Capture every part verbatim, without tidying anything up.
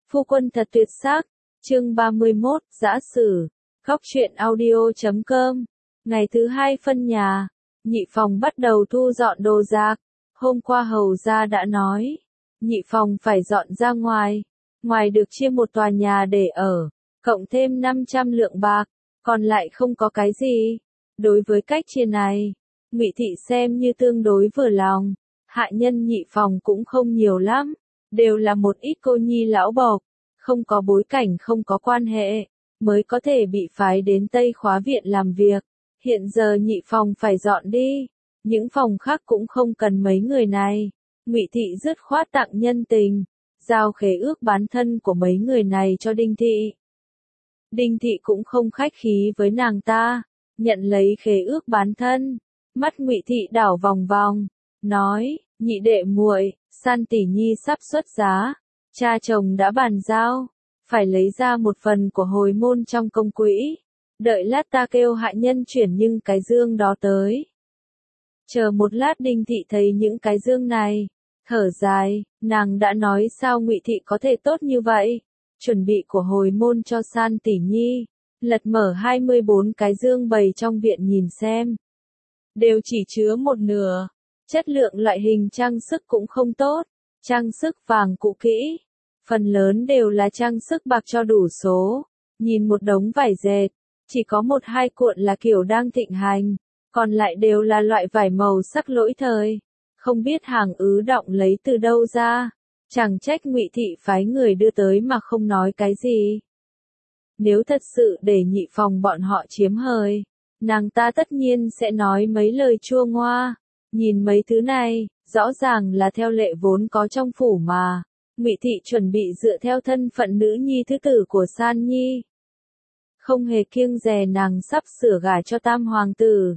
Phu quân thật tuyệt sắc. Chương ba mươi mốt, Dã Sử. Góc truyện audio chấm com. Ngày thứ hai phân nhà, Nhị Phòng bắt đầu thu dọn đồ đạc. Hôm qua hầu gia đã nói, Nhị Phòng phải dọn ra ngoài. Ngoài được chia một tòa nhà để ở, cộng thêm năm trăm lượng bạc, còn lại không có cái gì. Đối với cách chia này, Ngụy Thị xem như tương đối vừa lòng. Hạ nhân Nhị Phòng cũng không nhiều lắm, đều là một ít cô nhi lão bộc, không có bối cảnh, không có quan hệ, mới có thể bị phái đến Tây Khóa Viện làm việc. Hiện giờ Nhị Phòng phải dọn đi, những phòng khác cũng không cần mấy người này. Ngụy Thị dứt khoát tặng nhân tình, giao khế ước bán thân của mấy người này cho Đinh Thị. Đinh Thị cũng không khách khí với nàng ta, nhận lấy khế ước bán thân. Mắt Ngụy Thị đảo vòng vòng, nói: Nhị đệ muội, San tỷ nhi sắp xuất giá, cha chồng đã bàn giao, phải lấy ra một phần của hồi môn trong công quỹ. Đợi lát ta kêu hạ nhân chuyển những cái dương đó tới. Chờ một lát. Đinh Thị thấy những cái dương này, thở dài, nàng đã nói sao Ngụy Thị có thể tốt như vậy. Chuẩn bị của hồi môn cho San tỷ nhi, lật mở hai mươi bốn cái dương bày trong viện nhìn xem. Đều chỉ chứa một nửa, chất lượng loại hình trang sức cũng không tốt, trang sức vàng cũ kỹ, phần lớn đều là trang sức bạc cho đủ số. Nhìn một đống vải dệt, chỉ có một hai cuộn là kiểu đang thịnh hành, còn lại đều là loại vải màu sắc lỗi thời, không biết hàng ứ động lấy từ đâu ra. Chẳng trách Ngụy Thị phái người đưa tới mà không nói cái gì. Nếu thật sự để Nhị Phòng bọn họ chiếm hời, nàng ta tất nhiên sẽ nói mấy lời chua ngoa. Nhìn mấy thứ này, rõ ràng là theo lệ vốn có trong phủ mà. Ngụy Thị chuẩn bị dựa theo thân phận nữ nhi thứ tử của San Nhi, không hề kiêng dè nàng sắp sửa gả cho tam hoàng tử.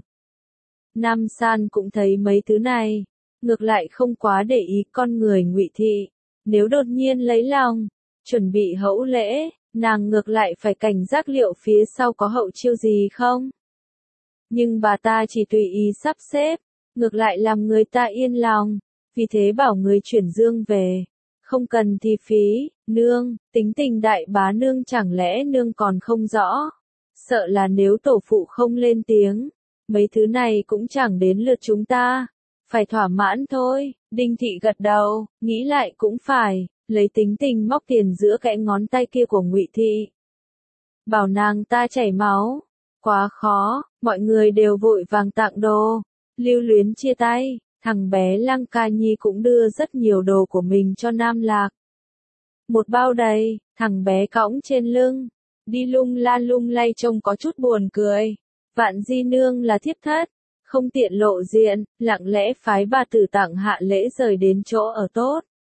Nam San cũng thấy mấy thứ này, ngược lại không quá để ý con người Ngụy Thị. Nếu đột nhiên lấy lòng, chuẩn bị hậu lễ, nàng ngược lại phải cảnh giác liệu phía sau có hậu chiêu gì không. Nhưng bà ta chỉ tùy ý sắp xếp, ngược lại làm người ta yên lòng, vì thế bảo người chuyển dương về. Không cần thì phí. Nương, tính tình đại bá nương chẳng lẽ nương còn không rõ. Sợ là nếu tổ phụ không lên tiếng, mấy thứ này cũng chẳng đến lượt chúng ta. Phải thỏa mãn thôi. Đinh Thị gật đầu, nghĩ lại cũng phải, lấy tính tình móc tiền giữa kẽ ngón tay kia của Ngụy Thị. Bảo nàng ta chảy máu, quá khó. Mọi người đều vội vàng tặng đồ, lưu luyến chia tay. Thằng bé Lăng Ca Nhi cũng đưa rất nhiều đồ của mình cho Nam Lạc. Một bao đầy, thằng bé cõng trên lưng, đi lung la lung lay trông có chút buồn cười. Vạn Di Nương là thiếp thất, không tiện lộ diện, lặng lẽ phái bà tử tặng hạ lễ rời đến chỗ ở tốt.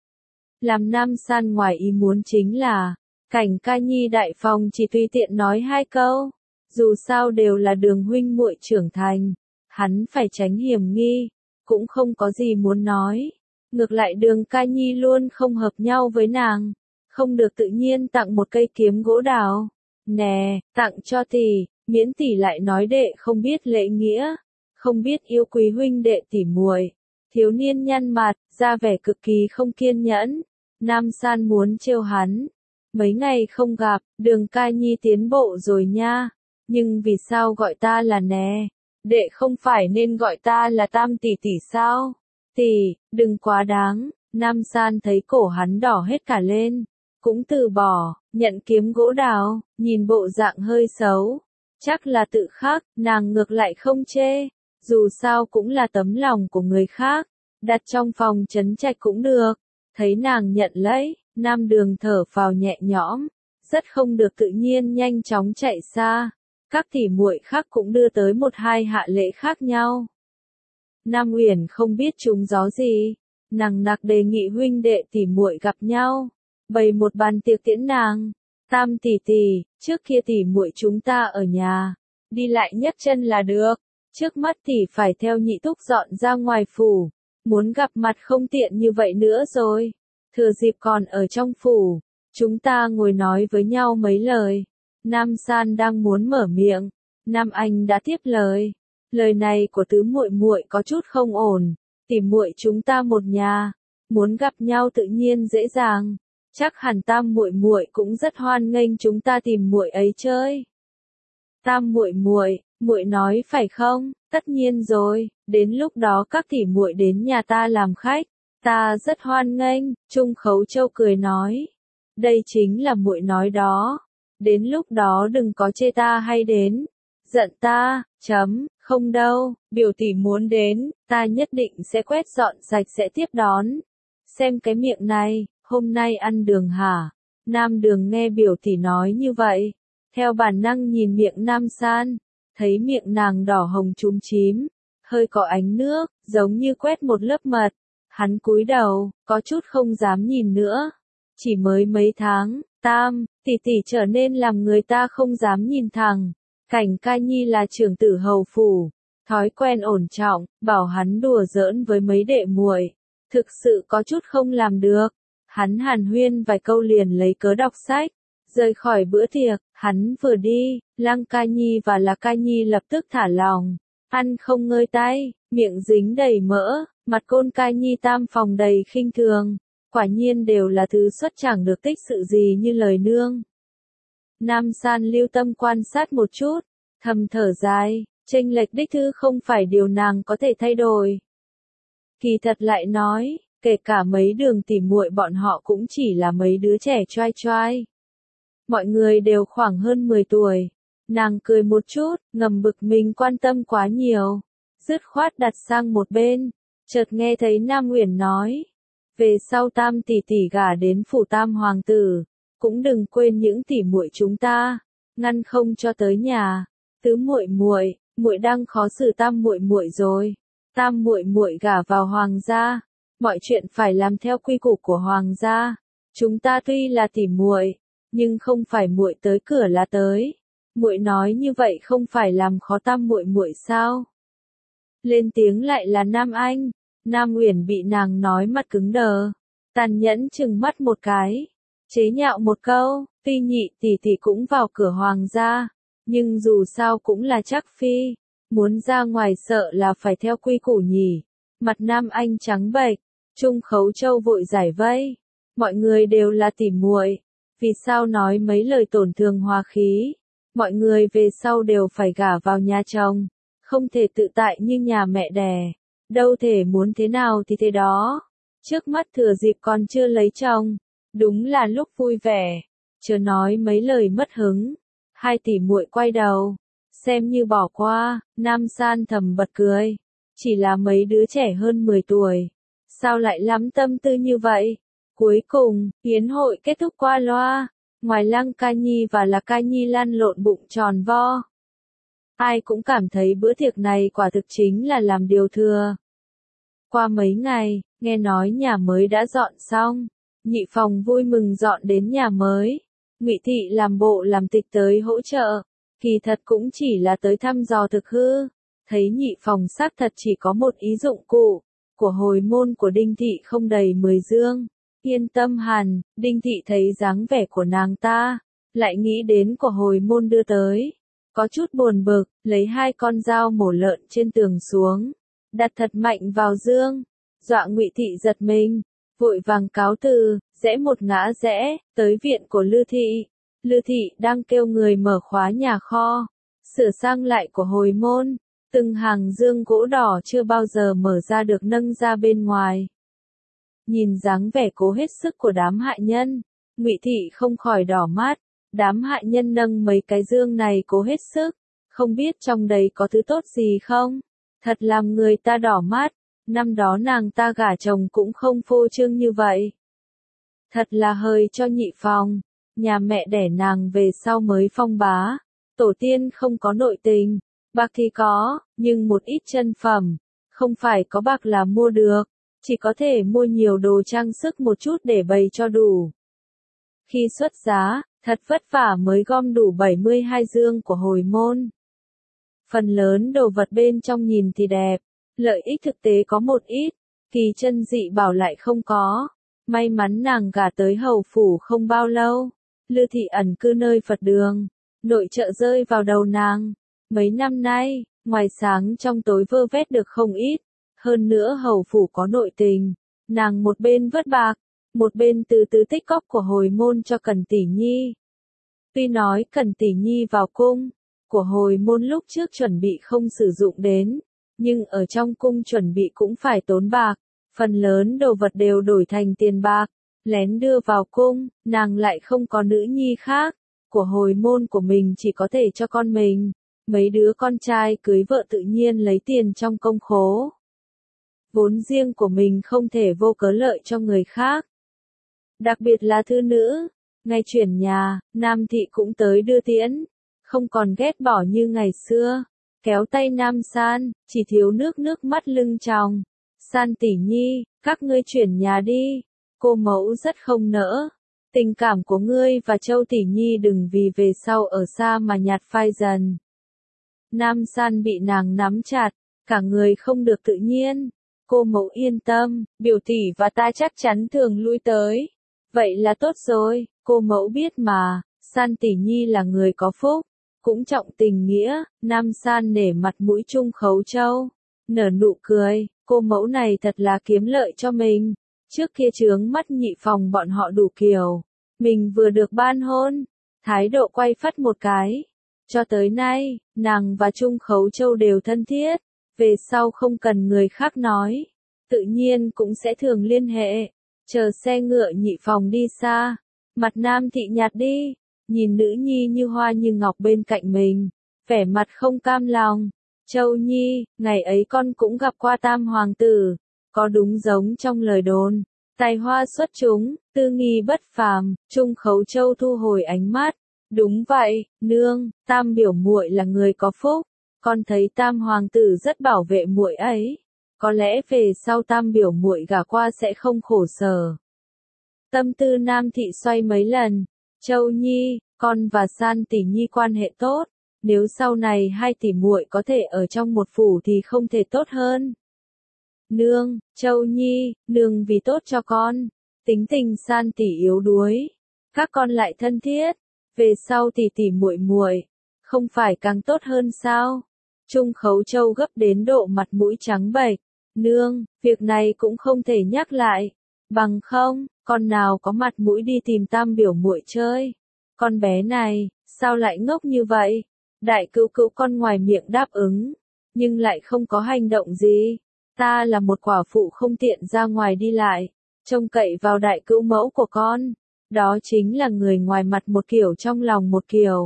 Làm Nam San ngoài ý muốn chính là, Cảnh Ca Nhi đại phòng chỉ tùy tiện nói hai câu. Dù sao đều là đường huynh muội trưởng thành, hắn phải tránh hiểm nghi, cũng không có gì muốn nói. Ngược lại Đường Ca Nhi luôn không hợp nhau với nàng, không được tự nhiên tặng một cây kiếm gỗ đào. Nè, tặng cho tỷ, miễn tỷ lại nói đệ không biết lễ nghĩa, không biết yêu quý huynh đệ tỷ muội. Thiếu niên nhăn mặt, ra vẻ cực kỳ không kiên nhẫn. Nam San muốn trêu hắn. Mấy ngày không gặp, Đường Ca Nhi tiến bộ rồi nha. Nhưng vì sao gọi ta là nè? Đệ không phải nên gọi ta là Tam tỷ tỷ sao? Tỷ, đừng quá đáng. Nam San thấy cổ hắn đỏ hết cả lên, cũng từ bỏ, nhận kiếm gỗ đào. Nhìn bộ dạng hơi xấu, chắc là tự khắc. Nàng ngược lại không chê, dù sao cũng là tấm lòng của người khác, đặt trong phòng trấn trạch cũng được. Thấy nàng nhận lấy, Nam Đường thở phào nhẹ nhõm, rất không được tự nhiên nhanh chóng chạy xa. Các tỷ muội khác cũng đưa tới một hai hạ lễ khác nhau. Nam Uyển không biết trúng gió gì, nàng nặc đề nghị huynh đệ tỷ muội gặp nhau, bày một bàn tiệc tiễn nàng. Tam tỷ tỷ, trước kia tỷ muội chúng ta ở nhà, đi lại nhấc chân là được, trước mắt tỷ phải theo Nhị thúc dọn ra ngoài phủ, muốn gặp mặt không tiện như vậy nữa rồi. Thừa dịp còn ở trong phủ, chúng ta ngồi nói với nhau mấy lời. Nam San đang muốn mở miệng, Nam Anh đã tiếp lời. Lời này của tứ muội muội có chút không ổn, tỷ muội chúng ta một nhà, muốn gặp nhau tự nhiên dễ dàng, Chắc hẳn Tam muội muội cũng rất hoan nghênh chúng ta tìm muội ấy chơi. Tam muội muội, muội nói phải không? Tất nhiên rồi, đến lúc đó các tỷ muội đến nhà ta làm khách, ta rất hoan nghênh, Trung Khấu Châu cười nói. Đây chính là muội nói đó, đến lúc đó đừng có chê ta hay đến, giận ta, chấm, không đâu, biểu tỷ muốn đến, ta nhất định sẽ quét dọn sạch sẽ tiếp đón. Xem cái miệng này, hôm nay ăn đường hả? Nam Đường nghe biểu tỷ nói như vậy, theo bản năng nhìn miệng Nam San, thấy miệng nàng đỏ hồng chúm chím, hơi có ánh nước, giống như quét một lớp mật. Hắn cúi đầu, có chút không dám nhìn nữa. Chỉ mới mấy tháng, Tam, tỷ tỷ trở nên làm người ta không dám nhìn thẳng. Cảnh Ca Nhi là trưởng tử hầu phủ, thói quen ổn trọng, bảo hắn đùa giỡn với mấy đệ muội, thực sự có chút không làm được. Hắn hàn huyên vài câu liền lấy cớ đọc sách, rời khỏi bữa tiệc. Hắn vừa đi, Lăng Ca Nhi và Lạc Ca Nhi lập tức thả lòng, ăn không ngơi tay, miệng dính đầy mỡ, mặt Côn Ca Nhi tam phòng đầy khinh thường, quả nhiên đều là thứ xuất chẳng được tích sự gì như lời nương. Nam San lưu tâm quan sát một chút, thầm thở dài, chênh lệch đích thư không phải điều nàng có thể thay đổi. Kỳ thật lại nói, kể cả mấy Đường tỉ muội bọn họ cũng chỉ là mấy đứa trẻ choai choai. Mọi người đều khoảng hơn mười tuổi. Nàng cười một chút, ngầm bực mình quan tâm quá nhiều, dứt khoát đặt sang một bên. Chợt nghe thấy Nam Uyển nói, về sau Tam tỷ tỷ gả đến phủ Tam hoàng tử, cũng đừng quên những tỷ muội chúng ta, ngăn không cho tới nhà. Tứ muội muội, muội đang khó xử Tam muội muội rồi. Tam muội muội gả vào hoàng gia, mọi chuyện phải làm theo quy củ của hoàng gia. Chúng ta tuy là tỷ muội, nhưng không phải muội tới cửa là tới. Muội nói như vậy không phải làm khó Tam muội muội sao? Lên tiếng lại là Nam Anh. Nam Uyển bị nàng nói mặt cứng đờ, tàn nhẫn chừng mắt một cái, chế nhạo một câu, tuy nhị tỷ tỷ cũng vào cửa hoàng gia, nhưng dù sao cũng là chắc phi, muốn ra ngoài sợ là phải theo quy củ nhỉ. Mặt Nam Anh trắng bệch, Trung Khấu Châu vội giải vây, mọi người đều là tỉ muội, vì sao nói mấy lời tổn thương hòa khí? Mọi người về sau đều phải gả vào nhà chồng, không thể tự tại như nhà mẹ đẻ, đâu thể muốn thế nào thì thế đó. Trước mắt thừa dịp còn chưa lấy chồng, đúng là lúc vui vẻ, chớ nói mấy lời mất hứng. Hai tỷ muội quay đầu, xem như bỏ qua. Nam San thầm bật cười, chỉ là mấy đứa trẻ hơn mười tuổi, sao lại lắm tâm tư như vậy. Cuối cùng, yến hội kết thúc qua loa, ngoài Lăng Ca Nhi và Lạc Ca Nhi lăn lộn bụng tròn vo. Ai cũng cảm thấy bữa tiệc này quả thực chính là làm điều thừa. Qua mấy ngày, nghe nói nhà mới đã dọn xong, Nhị Phòng vui mừng dọn đến nhà mới. Ngụy Thị làm bộ làm tịch tới hỗ trợ, kỳ thật cũng chỉ là tới thăm dò thực hư. Thấy Nhị Phòng xác thật chỉ có một ý dụng cụ, của hồi môn của Đinh Thị không đầy mười dương. Yên tâm hẳn, Đinh Thị thấy dáng vẻ của nàng ta, lại nghĩ đến của hồi môn đưa tới. Có chút buồn bực, lấy hai con dao mổ lợn trên tường xuống, đặt thật mạnh vào dương, dọa Ngụy Thị giật mình, vội vàng cáo từ, rẽ một ngã rẽ, tới viện của Lư Thị. Lư Thị đang kêu người mở khóa nhà kho, sửa sang lại của hồi môn, từng hàng dương gỗ đỏ chưa bao giờ mở ra được nâng ra bên ngoài. Nhìn dáng vẻ cố hết sức của đám hạ nhân, Ngụy Thị không khỏi đỏ mắt. Đám hạ nhân nâng mấy cái dương này cố hết sức, không biết trong đấy có thứ tốt gì không? Thật làm người ta đỏ mắt, năm đó nàng ta gả chồng cũng không phô trương như vậy. Thật là hơi cho Nhị Phòng, nhà mẹ đẻ nàng về sau mới phong bá, tổ tiên không có nội tình, bạc thì có, nhưng một ít chân phẩm, không phải có bạc là mua được, chỉ có thể mua nhiều đồ trang sức một chút để bày cho đủ. Khi xuất giá, thật vất vả mới gom đủ bảy mươi hai dương của hồi môn. Phần lớn đồ vật bên trong nhìn thì đẹp, lợi ích thực tế có một ít, kỳ chân dị bảo lại không có. May mắn nàng gả tới hầu phủ không bao lâu, Lư Thị ẩn cư nơi Phật đường, nội trợ rơi vào đầu nàng. Mấy năm nay, ngoài sáng trong tối vơ vét được không ít, hơn nữa hầu phủ có nội tình, nàng một bên vớt bạc, một bên từ từ tích cóp của hồi môn cho Cẩn Tỷ Nhi. Tuy nói Cẩn Tỷ Nhi vào cung, của hồi môn lúc trước chuẩn bị không sử dụng đến, nhưng ở trong cung chuẩn bị cũng phải tốn bạc, phần lớn đồ vật đều đổi thành tiền bạc, lén đưa vào cung, nàng lại không có nữ nhi khác, của hồi môn của mình chỉ có thể cho con mình, mấy đứa con trai cưới vợ tự nhiên lấy tiền trong công khố. Vốn riêng của mình không thể vô cớ lợi cho người khác. Đặc biệt là thư nữ, ngày chuyển nhà, Nam Thị cũng tới đưa tiễn, không còn ghét bỏ như ngày xưa, kéo tay Nam San, chỉ thiếu nước nước mắt lưng tròng. San tỷ nhi, các ngươi chuyển nhà đi, cô mẫu rất không nỡ. Tình cảm của ngươi và Châu tỷ nhi đừng vì về sau ở xa mà nhạt phai dần. Nam San bị nàng nắm chặt, cả người không được tự nhiên. Cô mẫu yên tâm, biểu tỷ và ta chắc chắn thường lui tới. Vậy là tốt rồi, cô mẫu biết mà, San tỷ nhi là người có phúc, cũng trọng tình nghĩa. Nam San nể mặt mũi Trung Khấu Châu, nở nụ cười, cô mẫu này thật là kiếm lợi cho mình. Trước kia chướng mắt nhị phòng bọn họ đủ kiểu, mình vừa được ban hôn, thái độ quay phắt một cái. Cho tới nay, nàng và Trung Khấu Châu đều thân thiết, về sau không cần người khác nói, tự nhiên cũng sẽ thường liên hệ. Chờ xe ngựa nhị phòng đi xa, mặt Nam Thị nhạt đi, nhìn nữ nhi như hoa như ngọc bên cạnh mình, vẻ mặt không cam lòng. Châu Nhi, ngày ấy con cũng gặp qua Tam Hoàng tử, có đúng giống trong lời đồn, tài hoa xuất chúng, tư nghi bất phàm. Trung Khấu Châu thu hồi ánh mắt, đúng vậy, nương, Tam biểu muội là người có phúc, con thấy Tam Hoàng tử rất bảo vệ muội ấy, có lẽ về sau Tam biểu muội gả qua sẽ không khổ sở. Tâm tư Nam Thị xoay mấy lần, Châu Nhi, con và San tỷ nhi quan hệ tốt, nếu sau này hai tỷ muội có thể ở trong một phủ thì không thể tốt hơn. Nương, Châu Nhi, nương vì tốt cho con, tính tình San tỷ yếu đuối, các con lại thân thiết, về sau tỷ tỷ muội muội, không phải càng tốt hơn sao? Trung Khấu Châu gấp đến độ mặt mũi trắng bệch, nương, việc này cũng không thể nhắc lại, bằng không, con nào có mặt mũi đi tìm Tam biểu muội chơi. Con bé này, sao lại ngốc như vậy? Đại cữu cữu con ngoài miệng đáp ứng, nhưng lại không có hành động gì. Ta là một quả phụ không tiện ra ngoài đi lại, trông cậy vào đại cữu mẫu của con. Đó chính là người ngoài mặt một kiểu trong lòng một kiểu.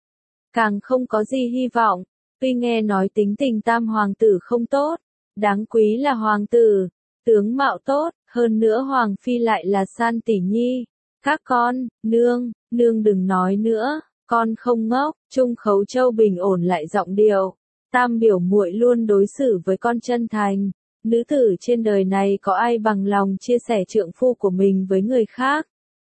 Càng không có gì hy vọng, tuy nghe nói tính tình Tam Hoàng tử không tốt, đáng quý là Hoàng tử, tướng mạo tốt, hơn nữa Hoàng phi lại là San tỷ nhi. Các con, nương, nương đừng nói nữa, con không ngốc. Trung Khấu Châu bình ổn lại giọng điệu, Tam biểu muội luôn đối xử với con chân thành, nữ tử trên đời này có ai bằng lòng chia sẻ trượng phu của mình với người khác.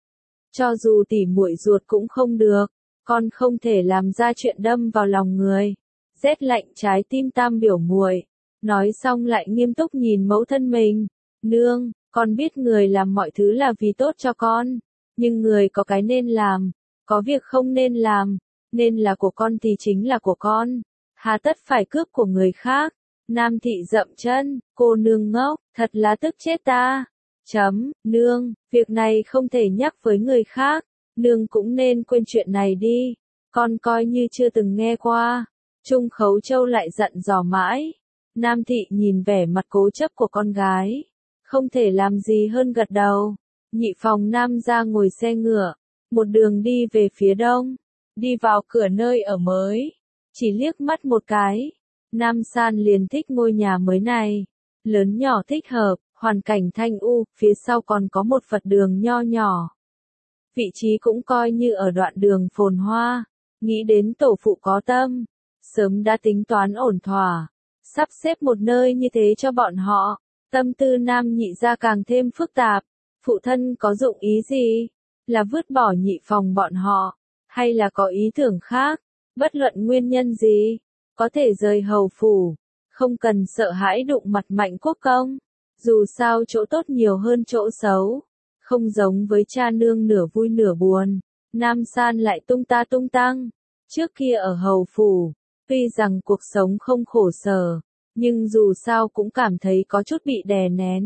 Cho dù tỷ muội ruột cũng không được, con không thể làm ra chuyện đâm vào lòng người, rét lạnh trái tim Tam biểu muội. Nói xong lại nghiêm túc nhìn mẫu thân mình, nương, con biết người làm mọi thứ là vì tốt cho con, nhưng người có cái nên làm, có việc không nên làm, nên là của con thì chính là của con, hà tất phải cướp của người khác. Nam Thị dậm chân, cô nương ngốc, thật là tức chết ta. Chấm, nương, việc này không thể nhắc với người khác, nương cũng nên quên chuyện này đi, con coi như chưa từng nghe qua. Trung Khấu Châu lại dặn dò mãi, Nam Thị nhìn vẻ mặt cố chấp của con gái, không thể làm gì hơn gật đầu. Nhị phòng Nam ra ngồi xe ngựa, một đường đi về phía đông, đi vào cửa nơi ở mới, chỉ liếc mắt một cái, Nam San liền thích ngôi nhà mới này, lớn nhỏ thích hợp, hoàn cảnh thanh u, phía sau còn có một Phật đường nho nhỏ. Vị trí cũng coi như ở đoạn đường phồn hoa, nghĩ đến tổ phụ có tâm, sớm đã tính toán ổn thỏa, sắp xếp một nơi như thế cho bọn họ. Tâm tư Nam nhị ra càng thêm phức tạp, phụ thân có dụng ý gì? Là vứt bỏ nhị phòng bọn họ, hay là có ý tưởng khác? Bất luận nguyên nhân gì, có thể rời hầu phủ, không cần sợ hãi đụng mặt Mạnh Quốc Công. Dù sao chỗ tốt nhiều hơn chỗ xấu, không giống với cha nương nửa vui nửa buồn. Nam San lại tung ta tung tăng, trước kia ở hầu phủ, tuy rằng cuộc sống không khổ sở, nhưng dù sao cũng cảm thấy có chút bị đè nén.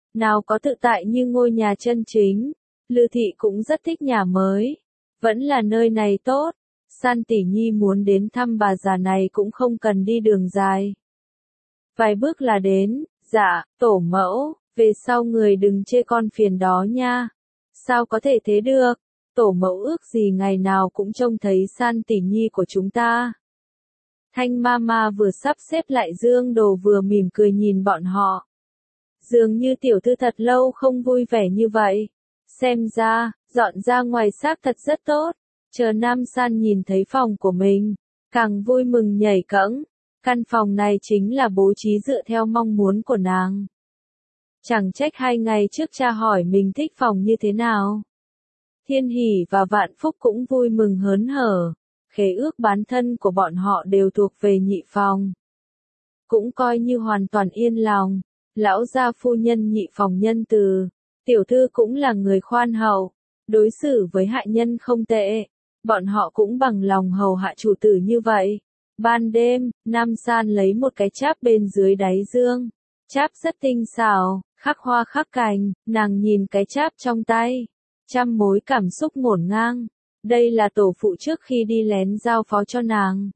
nào có tự tại như ngôi nhà chân chính. Lư thị cũng rất thích nhà mới. Vẫn là nơi này tốt. San tỷ nhi muốn đến thăm bà già này cũng không cần đi đường dài. Vài bước là đến. Dạ, tổ mẫu, về sau người đừng chê con phiền đó nha. Sao có thể thế được? Tổ mẫu ước gì ngày nào cũng trông thấy San tỷ nhi của chúng ta. Thanh Mama vừa sắp xếp lại dương đồ vừa mỉm cười nhìn bọn họ. Dường như tiểu thư thật lâu không vui vẻ như vậy. Xem ra, dọn ra ngoài xác thật rất tốt. Chờ Nam San nhìn thấy phòng của mình, càng vui mừng nhảy cẫng. Căn phòng này chính là bố trí dựa theo mong muốn của nàng. Chẳng trách hai ngày trước cha hỏi mình thích phòng như thế nào. Thiên Hỷ và Vạn Phúc cũng vui mừng hớn hở. Khế ước bán thân của bọn họ đều thuộc về nhị phòng. Cũng coi như hoàn toàn yên lòng. Lão gia phu nhân nhị phòng nhân từ. Tiểu thư cũng là người khoan hậu. Đối xử với hạ nhân không tệ. Bọn họ cũng bằng lòng hầu hạ chủ tử như vậy. Ban đêm, Nam San lấy một cái cháp bên dưới đáy dương. Cháp rất tinh xảo, khắc hoa khắc cành, nàng nhìn cái cháp trong tay. Trăm mối cảm xúc ngổn ngang. Đây là tổ phụ trước khi đi lén giao phó cho nàng.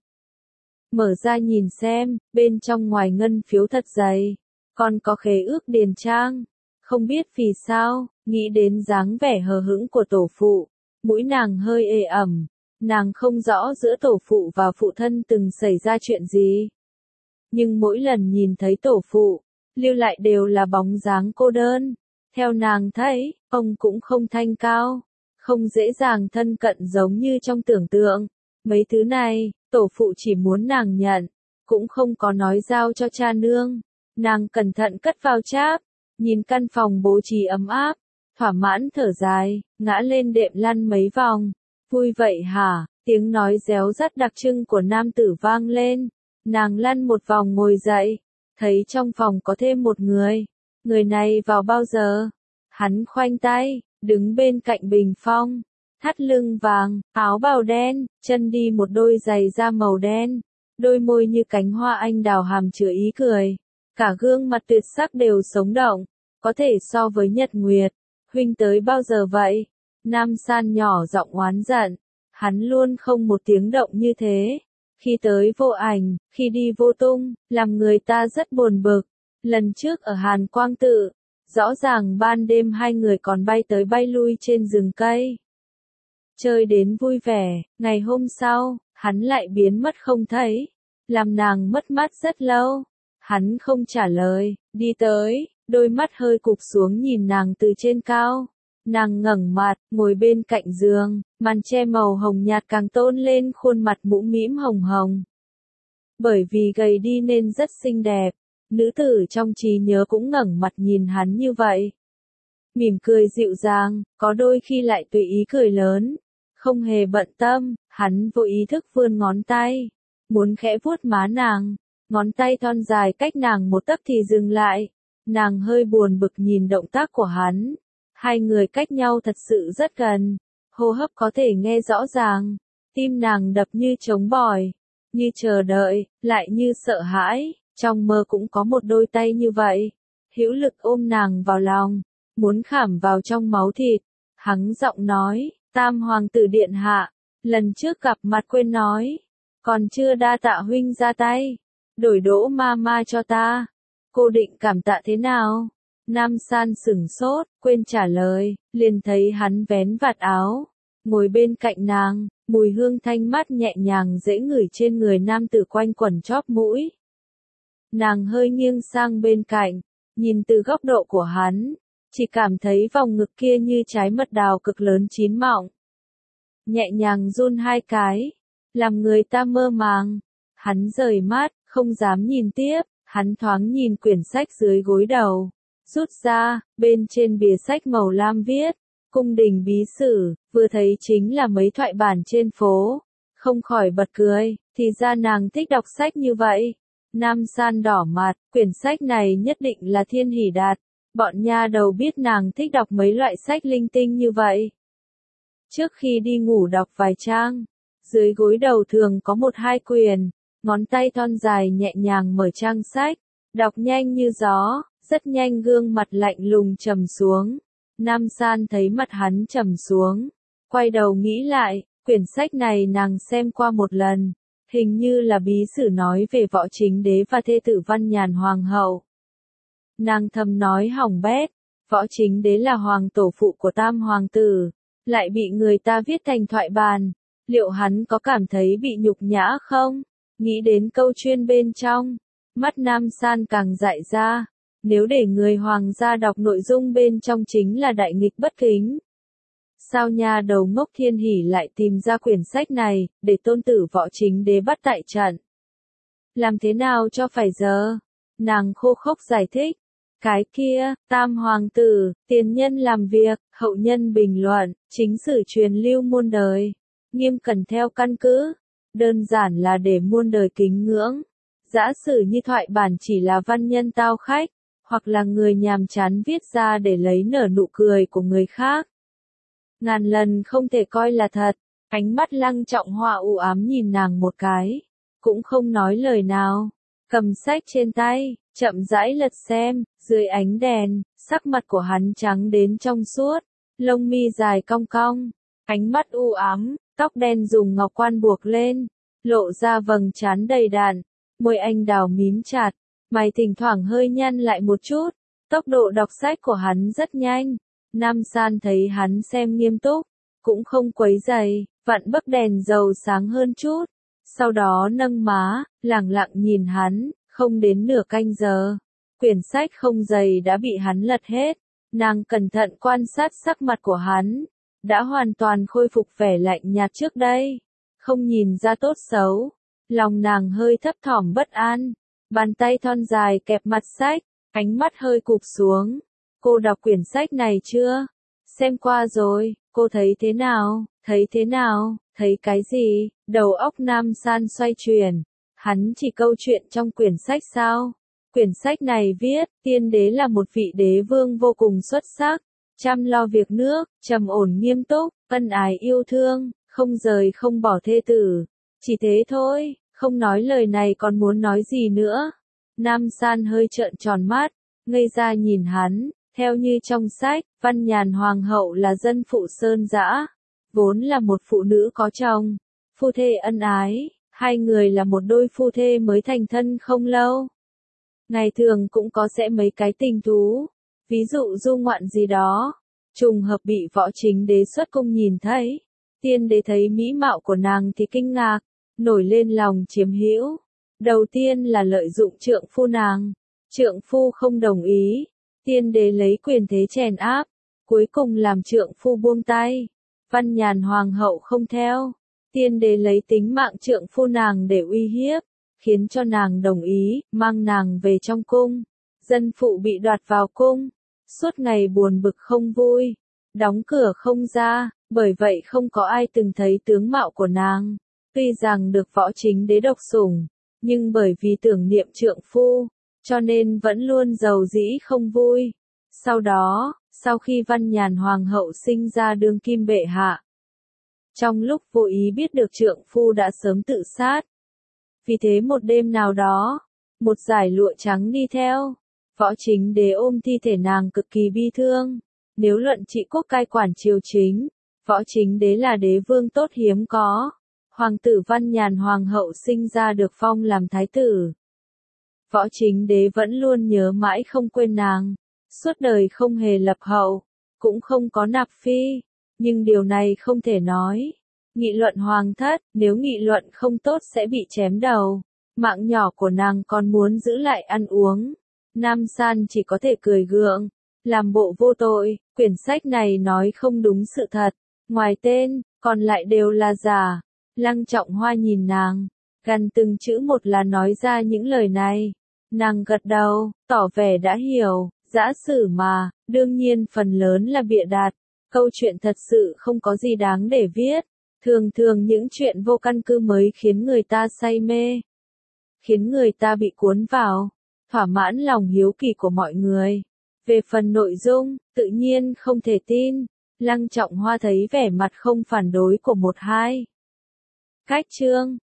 Mở ra nhìn xem, bên trong ngoài ngân phiếu thật dày. Còn có khế ước điền trang. Không biết vì sao, nghĩ đến dáng vẻ hờ hững của tổ phụ. Mũi nàng hơi ê ẩm. Nàng không rõ giữa tổ phụ và phụ thân từng xảy ra chuyện gì. Nhưng mỗi lần nhìn thấy tổ phụ, lưu lại đều là bóng dáng cô đơn. Theo nàng thấy, ông cũng không thanh cao, không dễ dàng thân cận giống như trong tưởng tượng. Mấy thứ này, tổ phụ chỉ muốn nàng nhận, cũng không có nói giao cho cha nương. Nàng cẩn thận cất vào cháp, nhìn căn phòng bố trí ấm áp, thỏa mãn thở dài, ngã lên đệm lăn mấy vòng. Vui vậy hả? Tiếng nói réo rắt đặc trưng của nam tử vang lên. Nàng lăn một vòng ngồi dậy, thấy trong phòng có thêm một người. Người này vào bao giờ? Hắn khoanh tay, đứng bên cạnh bình phong, thắt lưng vàng, áo bào đen, chân đi một đôi giày da màu đen, đôi môi như cánh hoa anh đào hàm chứa ý cười. Cả gương mặt tuyệt sắc đều sống động, có thể so với nhật nguyệt. Huynh tới bao giờ vậy? Nam San nhỏ giọng oán giận, hắn luôn không một tiếng động như thế. Khi tới vô ảnh, khi đi vô tung, làm người ta rất buồn bực. Lần trước ở Hàn Quang Tự, rõ ràng ban đêm hai người còn bay tới bay lui trên rừng cây. Chơi đến vui vẻ, ngày hôm sau, hắn lại biến mất không thấy. Làm nàng mất mát rất lâu. Hắn không trả lời, đi tới, đôi mắt hơi cụp xuống nhìn nàng từ trên cao. Nàng ngẩng mặt, ngồi bên cạnh giường, màn che màu hồng nhạt càng tôn lên khuôn mặt mũm mĩm hồng hồng. Bởi vì gầy đi nên rất xinh đẹp, nữ tử trong trí nhớ cũng ngẩng mặt nhìn hắn như vậy. Mỉm cười dịu dàng, có đôi khi lại tùy ý cười lớn, không hề bận tâm, hắn vô ý thức vươn ngón tay, muốn khẽ vuốt má nàng, ngón tay thon dài cách nàng một tấc thì dừng lại. Nàng hơi buồn bực nhìn động tác của hắn. Hai người cách nhau thật sự rất gần, hô hấp có thể nghe rõ ràng, tim nàng đập như trống bỏi, như chờ đợi, lại như sợ hãi, trong mơ cũng có một đôi tay như vậy, hữu lực ôm nàng vào lòng, muốn khảm vào trong máu thịt. Hắn giọng nói, Tam hoàng tử điện hạ, lần trước gặp mặt quên nói, còn chưa đa tạ huynh ra tay, đổi Đỗ ma ma cho ta, cô định cảm tạ thế nào? Nam San sửng sốt, quên trả lời, liền thấy hắn vén vạt áo, ngồi bên cạnh nàng, mùi hương thanh mát nhẹ nhàng dễ ngửi trên người nam tử quanh quẩn chóp mũi. Nàng hơi nghiêng sang bên cạnh, nhìn từ góc độ của hắn, chỉ cảm thấy vòng ngực kia như trái mật đào cực lớn chín mọng. Nhẹ nhàng run hai cái, làm người ta mơ màng. Hắn rời mắt, không dám nhìn tiếp, hắn thoáng nhìn quyển sách dưới gối đầu. Rút ra, bên trên bìa sách màu lam viết, cung đình bí sử, vừa thấy chính là mấy thoại bản trên phố. Không khỏi bật cười, thì ra nàng thích đọc sách như vậy. Nam San đỏ mặt, quyển sách này nhất định là Thiên Hỷ đạt. Bọn nha đầu biết nàng thích đọc mấy loại sách linh tinh như vậy. Trước khi đi ngủ đọc vài trang, dưới gối đầu thường có một hai quyển, ngón tay thon dài nhẹ nhàng mở trang sách, đọc nhanh như gió, Rất nhanh gương mặt lạnh lùng trầm xuống. Nam San thấy mặt hắn trầm xuống, quay đầu nghĩ lại, quyển sách này nàng xem qua một lần, hình như là bí sử nói về Võ Chính Đế và thê tử Văn Nhàn Hoàng hậu. Nàng thầm nói hỏng bét, Võ Chính Đế là hoàng tổ phụ của Tam Hoàng tử, lại bị người ta viết thành thoại bản, liệu hắn có cảm thấy bị nhục nhã không? Nghĩ đến câu chuyên bên trong, mắt Nam San càng dại ra, nếu để người hoàng gia đọc nội dung bên trong chính là đại nghịch bất kính. Sao nhà đầu ngốc Thiên Hỷ lại tìm ra quyển sách này, để tôn tử Võ Chính Đế bắt tại trận? Làm thế nào cho phải giờ? Nàng khô khốc giải thích. Cái kia, Tam Hoàng tử, tiền nhân làm việc, hậu nhân bình luận, chính sử truyền lưu muôn đời, nghiêm cẩn theo căn cứ, đơn giản là để muôn đời kính ngưỡng. Giả sử như thoại bản chỉ là văn nhân tao khách, hoặc là người nhàm chán viết ra để lấy nở nụ cười của người khác, ngàn lần không thể coi là thật. Ánh mắt Lăng Trọng Hoa u ám nhìn nàng một cái, cũng không nói lời nào, cầm sách trên tay, chậm rãi lật xem. Dưới ánh đèn, sắc mặt của hắn trắng đến trong suốt, lông mi dài cong cong, ánh mắt u ám, tóc đen dùng ngọc quan buộc lên, lộ ra vầng trán đầy đặn, môi anh đào mím chặt, mày thỉnh thoảng hơi nhăn lại một chút. Tốc độ đọc sách của hắn rất nhanh. Nam San thấy hắn xem nghiêm túc, cũng không quấy rầy, vặn bấc đèn dầu sáng hơn chút, sau đó nâng má, lẳng lặng nhìn hắn. Không đến nửa canh giờ, quyển sách không dày đã bị hắn lật hết. Nàng cẩn thận quan sát sắc mặt của hắn, đã hoàn toàn khôi phục vẻ lạnh nhạt trước đây, không nhìn ra tốt xấu. Lòng nàng hơi thấp thỏm bất an, bàn tay thon dài kẹp mặt sách, ánh mắt hơi cụp xuống. Cô đọc quyển sách này chưa? Xem qua rồi, cô thấy thế nào? Thấy thế nào? Thấy cái gì? Đầu óc Nam San xoay chuyển. Hắn chỉ câu chuyện trong quyển sách sao? Quyển sách này viết, tiên đế là một vị đế vương vô cùng xuất sắc, chăm lo việc nước, trầm ổn nghiêm túc, ân ái yêu thương, không rời không bỏ thê tử. Chỉ thế thôi, không nói lời này còn muốn nói gì nữa. Nam San hơi trợn tròn mắt, ngây ra nhìn hắn. Theo như trong sách, Văn Nhàn Hoàng hậu là dân phụ sơn dã, vốn là một phụ nữ có chồng, phu thê ân ái. Hai người là một đôi phu thê mới thành thân không lâu. Ngày thường cũng có sẽ mấy cái tình thú, ví dụ du ngoạn gì đó. Trùng hợp bị Võ Chính Đế xuất cung nhìn thấy. Tiên đế thấy mỹ mạo của nàng thì kinh ngạc, nổi lên lòng chiếm hữu. Đầu tiên là lợi dụng trượng phu nàng. Trượng phu không đồng ý. Tiên đế lấy quyền thế chèn áp. Cuối cùng làm trượng phu buông tay. Văn Nhàn Hoàng hậu không theo. Tiên đế lấy tính mạng trượng phu nàng để uy hiếp, khiến cho nàng đồng ý, mang nàng về trong cung. Dân phụ bị đoạt vào cung, suốt ngày buồn bực không vui, đóng cửa không ra, bởi vậy không có ai từng thấy tướng mạo của nàng. Tuy rằng được Võ Chính Đế độc sủng, nhưng bởi vì tưởng niệm trượng phu, cho nên vẫn luôn giàu dĩ không vui. Sau đó, sau khi Văn Nhàn Hoàng hậu sinh ra đương kim bệ hạ, trong lúc vô ý biết được trượng phu đã sớm tự sát. Vì thế một đêm nào đó, một dải lụa trắng đi theo. Võ Chính Đế ôm thi thể nàng cực kỳ bi thương. Nếu luận trị quốc cai quản triều chính, Võ Chính Đế là đế vương tốt hiếm có. Hoàng tử Văn Nhàn Hoàng hậu sinh ra được phong làm thái tử. Võ Chính Đế vẫn luôn nhớ mãi không quên nàng. Suốt đời không hề lập hậu, cũng không có nạp phi. Nhưng điều này không thể nói. Nghị luận hoàng thất, nếu nghị luận không tốt sẽ bị chém đầu. Mạng nhỏ của nàng còn muốn giữ lại ăn uống. Nam San chỉ có thể cười gượng, làm bộ vô tội. Quyển sách này nói không đúng sự thật. Ngoài tên, còn lại đều là giả. Lăng Trọng Hoa nhìn nàng, gần từng chữ một là nói ra những lời này. Nàng gật đầu, tỏ vẻ đã hiểu. Giả sử mà, đương nhiên phần lớn là bịa đặt. Câu chuyện thật sự không có gì đáng để viết. Thường thường những chuyện vô căn cứ mới khiến người ta say mê, khiến người ta bị cuốn vào, thỏa mãn lòng hiếu kỳ của mọi người. Về phần nội dung, tự nhiên không thể tin. Lăng Trọng Hoa thấy vẻ mặt không phản đối của một hai cách chương.